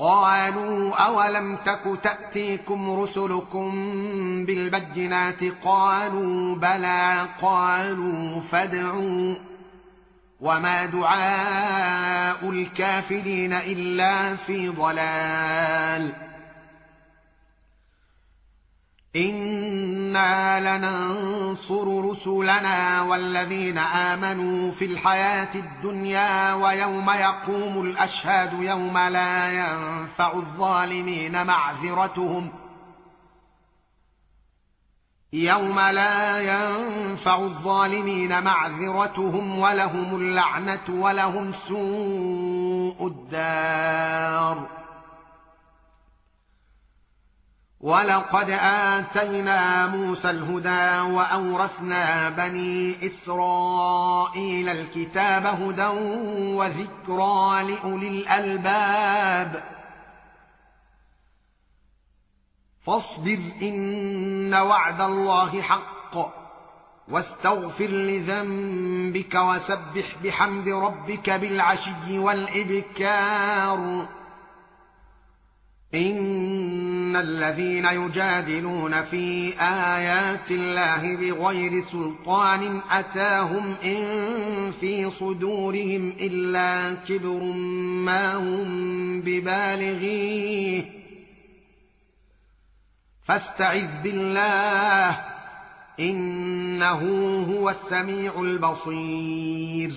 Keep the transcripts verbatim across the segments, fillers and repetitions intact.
قالوا أولم تك تأتيكم رسلكم بالبينات قالوا بلى قالوا فادعوا وما دعاء الكافرين إلا في ضلال إنا لننصر رسلنا والذين آمنوا في الحياة الدنيا ويوم يقوم الأشهاد يوم لا ينفع الظالمين معذرتهم يوم لا ينفع الظالمين معذرتهم ولهم اللعنة ولهم سوء الدار ولقد آتينا موسى الهدى وأورثنا بني إسرائيل الكتاب هدى وذكرى لأولي الألباب فاصبر إن وعد الله حق واستغفر لذنبك وسبح بحمد ربك بالعشي والإبكار إن الذين يجادلون في آيات الله بغير سلطان أتاهم إن في صدورهم إلا كبر ما هم ببالغيه فاستعذ بالله إنه هو السميع البصير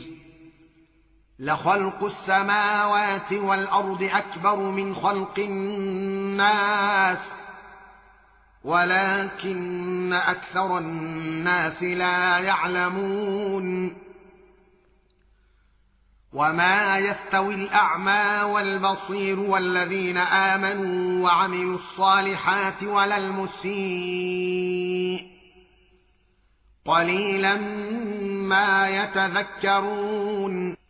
لخلق السماوات والأرض أكبر من خلق الناس ولكن أكثر الناس لا يعلمون وما يستوي الأعمى والبصير والذين آمنوا وعملوا الصالحات ولا المسيء قليلا ما يتذكرون